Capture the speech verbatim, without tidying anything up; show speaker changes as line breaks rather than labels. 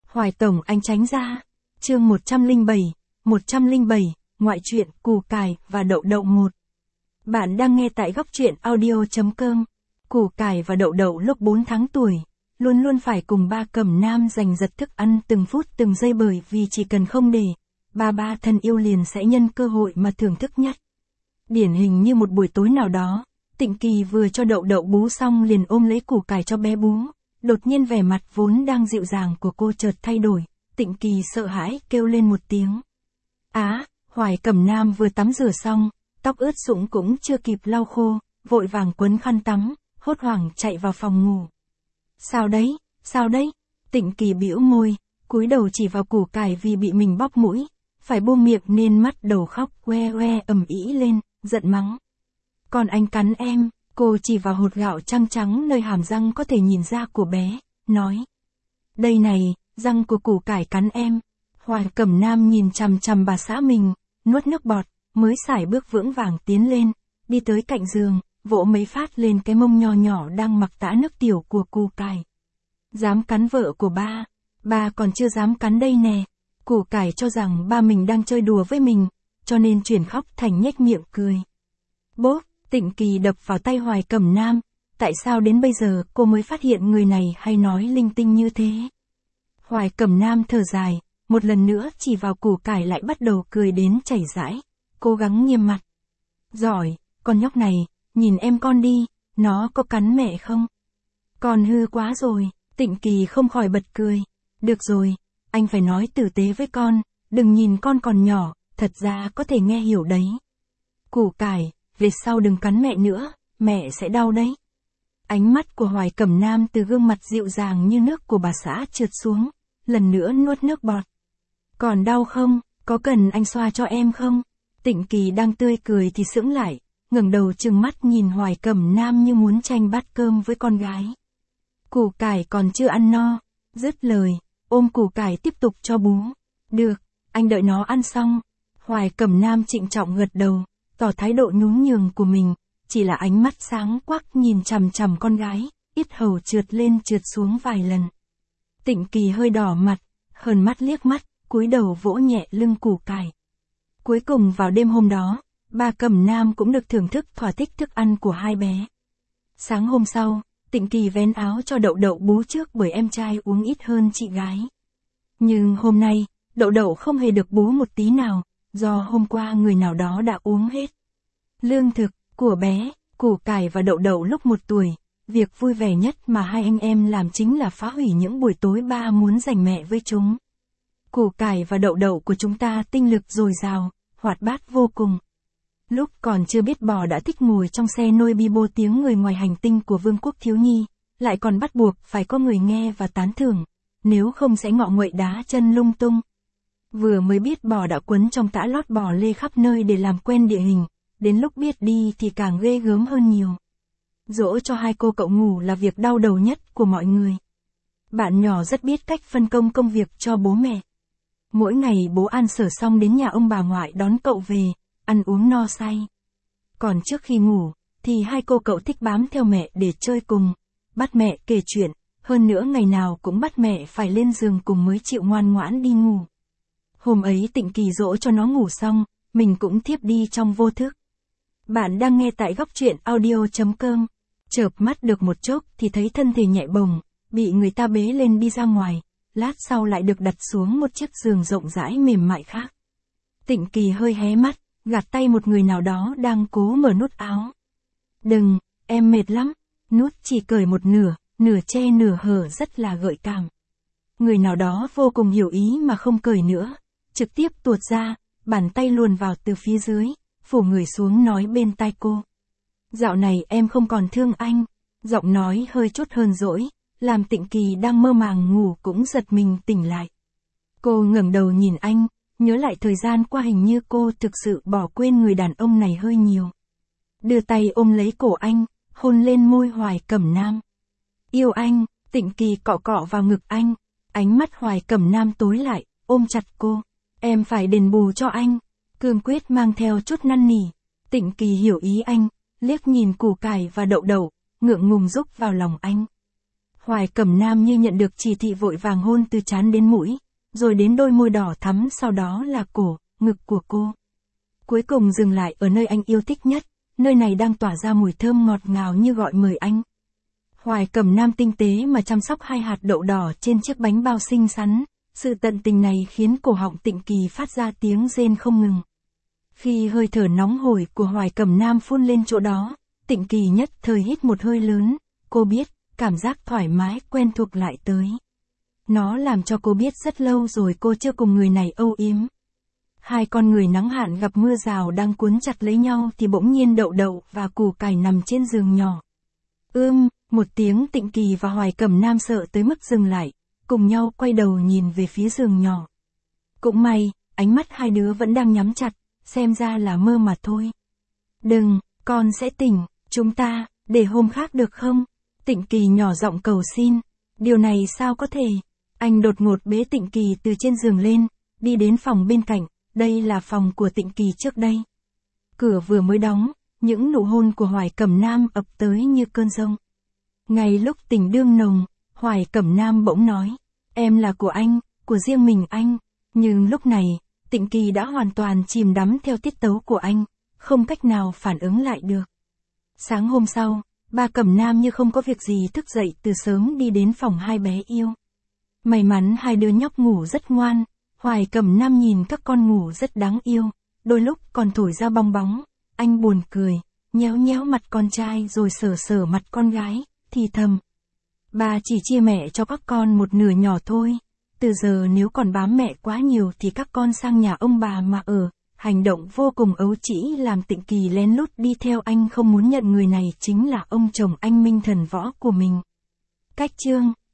Hoài Tổng anh tránh ra. Chương một trăm lẻ bảy, một trăm lẻ bảy, ngoại truyện Củ Cải và Đậu Đậu một. Bạn đang nghe tại góc truyện audio chấm com. Củ Cải và Đậu Đậu lúc bốn tháng tuổi, luôn luôn phải cùng ba Cẩm Nam giành giật thức ăn từng phút từng giây, bởi vì chỉ cần không để ba ba thân yêu liền sẽ nhân cơ hội mà thưởng thức nhất. Điển hình như một buổi tối nào đó, Tịnh Kỳ vừa cho Đậu Đậu bú xong liền ôm lấy Củ Cải cho bé bú. Đột nhiên vẻ mặt vốn đang dịu dàng của cô chợt thay đổi, Tịnh Kỳ sợ hãi kêu lên một tiếng. Á, Hoài Cẩm Nam vừa tắm rửa xong, tóc ướt sũng cũng chưa kịp lau khô, vội vàng quấn khăn tắm, hốt hoảng chạy vào phòng ngủ. Sao đấy, sao đấy? Tịnh Kỳ bĩu môi, cúi đầu chỉ vào Củ Cải vì bị mình bóp mũi, phải buông miệng nên mắt đầu khóc oe oe ầm ĩ lên, giận mắng. Còn anh cắn em. Cô chỉ vào hột gạo trắng trắng nơi hàm răng có thể nhìn ra của bé, nói. Đây này, răng của Củ Cải cắn em. Hoài Cẩm Nam nhìn chằm chằm bà xã mình, nuốt nước bọt, mới sải bước vững vàng tiến lên, đi tới cạnh giường, vỗ mấy phát lên cái mông nho nhỏ đang mặc tã nước tiểu của Củ Cải. Dám cắn vợ của ba, ba còn chưa dám cắn đây nè. Củ Cải cho rằng ba mình đang chơi đùa với mình, cho nên chuyển khóc thành nhếch miệng cười. Bốp! Tịnh Kỳ đập vào tay Hoài Cẩm Nam, tại sao đến bây giờ cô mới phát hiện người này hay nói linh tinh như thế? Hoài Cẩm Nam thở dài, một lần nữa chỉ vào Củ Cải lại bắt đầu cười đến chảy rãi, cố gắng nghiêm mặt. Giỏi, con nhóc này, nhìn em con đi, nó có cắn mẹ không? Con hư quá rồi, Tịnh Kỳ không khỏi bật cười. Được rồi, anh phải nói tử tế với con, đừng nhìn con còn nhỏ, thật ra có thể nghe hiểu đấy. Củ Cải, về sau đừng cắn mẹ nữa, mẹ sẽ đau đấy. Ánh mắt của Hoài Cẩm Nam từ gương mặt dịu dàng như nước của bà xã trượt xuống, lần nữa nuốt nước bọt. Còn đau không, có cần anh xoa cho em không? Tịnh Kỳ đang tươi cười thì sững lại, ngẩng đầu trừng mắt nhìn Hoài Cẩm Nam như muốn tranh bát cơm với con gái. Củ Cải còn chưa ăn no, dứt lời, ôm Củ Cải tiếp tục cho bú. Được, anh đợi nó ăn xong. Hoài Cẩm Nam trịnh trọng gật đầu, tỏ thái độ nhún nhường của mình, chỉ là ánh mắt sáng quắc nhìn chằm chằm con gái, yết hầu trượt lên trượt xuống vài lần. Tịnh Kỳ hơi đỏ mặt, hờn mắt liếc mắt, cúi đầu vỗ nhẹ lưng Củ Cải. Cuối cùng vào đêm hôm đó, ba Cẩm Nam cũng được thưởng thức thỏa thích thức ăn của hai bé. Sáng hôm sau, Tịnh Kỳ vén áo cho Đậu Đậu bú trước bởi em trai uống ít hơn chị gái. Nhưng hôm nay, Đậu Đậu không hề được bú một tí nào, do hôm qua người nào đó đã uống hết lương thực của bé. Củ Cải và Đậu Đậu lúc một tuổi, việc vui vẻ nhất mà hai anh em làm chính là phá hủy những buổi tối ba muốn dành mẹ với chúng. Củ Cải và Đậu Đậu của chúng ta tinh lực dồi dào, hoạt bát vô cùng. Lúc còn chưa biết bò đã thích ngồi trong xe nôi bi bô tiếng người ngoài hành tinh của vương quốc thiếu nhi, lại còn bắt buộc phải có người nghe và tán thưởng, nếu không sẽ ngọ nguậy đá chân lung tung. Vừa mới biết bò đã quấn trong tã lót bò lê khắp nơi để làm quen địa hình, đến lúc biết đi thì càng ghê gớm hơn nhiều. Dỗ cho hai cô cậu ngủ là việc đau đầu nhất của mọi người. Bạn nhỏ rất biết cách phân công công việc cho bố mẹ. Mỗi ngày bố ăn sở xong đến nhà ông bà ngoại đón cậu về, ăn uống no say. Còn trước khi ngủ, thì hai cô cậu thích bám theo mẹ để chơi cùng, bắt mẹ kể chuyện, hơn nữa ngày nào cũng bắt mẹ phải lên giường cùng mới chịu ngoan ngoãn đi ngủ. Hôm ấy Tịnh Kỳ dỗ cho nó ngủ xong, mình cũng thiếp đi trong vô thức. Bạn đang nghe tại góc truyện audio chấm com. Chợp mắt được một chốc thì thấy thân thể nhẹ bồng, bị người ta bế lên đi ra ngoài, lát sau lại được đặt xuống một chiếc giường rộng rãi mềm mại khác. Tịnh Kỳ hơi hé mắt, gạt tay một người nào đó đang cố mở nút áo. Đừng, em mệt lắm, nút chỉ cởi một nửa, nửa che nửa hở rất là gợi cảm. Người nào đó vô cùng hiểu ý mà không cởi nữa, trực tiếp tuột ra, bàn tay luồn vào từ phía dưới, phủ người xuống nói bên tai cô. Dạo này em không còn thương anh. Giọng nói hơi chút hơn dỗi, làm Tịnh Kỳ đang mơ màng ngủ cũng giật mình tỉnh lại. Cô ngẩng đầu nhìn anh, nhớ lại thời gian qua hình như cô thực sự bỏ quên người đàn ông này hơi nhiều. Đưa tay ôm lấy cổ anh, hôn lên môi Hoài Cẩm Nam. Yêu anh, Tịnh Kỳ cọ cọ vào ngực anh, ánh mắt Hoài Cẩm Nam tối lại, ôm chặt cô. Em phải đền bù cho anh. Cương quyết mang theo chút năn nỉ. Tịnh Kỳ hiểu ý anh, liếc nhìn Củ Cải và Đậu Đậu, ngượng ngùng rúc vào lòng anh. Hoài Cẩm Nam như nhận được chỉ thị vội vàng hôn từ trán đến mũi, rồi đến đôi môi đỏ thắm, sau đó là cổ, ngực của cô. Cuối cùng dừng lại ở nơi anh yêu thích nhất, nơi này đang tỏa ra mùi thơm ngọt ngào như gọi mời anh. Hoài Cẩm Nam tinh tế mà chăm sóc hai hạt đậu đỏ trên chiếc bánh bao xinh xắn, sự tận tình này khiến cổ họng Tịnh Kỳ phát ra tiếng rên không ngừng. Khi hơi thở nóng hổi của Hoài Cẩm Nam phun lên chỗ đó, Tịnh Kỳ nhất thời hít một hơi lớn, cô biết, cảm giác thoải mái quen thuộc lại tới. Nó làm cho cô biết rất lâu rồi cô chưa cùng người này âu yếm. Hai con người nắng hạn gặp mưa rào đang cuốn chặt lấy nhau thì bỗng nhiên Đậu Đậu và Củ Cải nằm trên giường nhỏ. Ưm, một tiếng, Tịnh Kỳ và Hoài Cẩm Nam sợ tới mức dừng lại, cùng nhau quay đầu nhìn về phía giường nhỏ. Cũng may, ánh mắt hai đứa vẫn đang nhắm chặt, xem ra là mơ mà thôi. Đừng, con sẽ tỉnh, chúng ta, để hôm khác được không? Tịnh Kỳ nhỏ giọng cầu xin. Điều này sao có thể? Anh đột ngột bế Tịnh Kỳ từ trên giường lên, đi đến phòng bên cạnh, đây là phòng của Tịnh Kỳ trước đây. Cửa vừa mới đóng, những nụ hôn của Hoài Cẩm Nam ập tới như cơn giông. Ngay lúc tình đương nồng, Hoài Cẩm Nam bỗng nói, em là của anh, của riêng mình anh. Nhưng lúc này, Tịnh Kỳ đã hoàn toàn chìm đắm theo tiết tấu của anh, không cách nào phản ứng lại được. Sáng hôm sau, ba Cẩm Nam như không có việc gì thức dậy từ sớm đi đến phòng hai bé yêu. May mắn hai đứa nhóc ngủ rất ngoan, Hoài Cẩm Nam nhìn các con ngủ rất đáng yêu, đôi lúc còn thổi ra bong bóng, anh buồn cười, nhéo nhéo mặt con trai rồi sờ sờ mặt con gái, thì thầm. Ba chỉ chia mẹ cho các con một nửa nhỏ thôi, từ giờ nếu còn bám mẹ quá nhiều thì các con sang nhà ông bà mà ở. Hành động vô cùng ấu trĩ làm Tịnh Kỳ lén lút đi theo anh, không muốn nhận người này chính là ông chồng anh minh thần võ của mình. Cách chương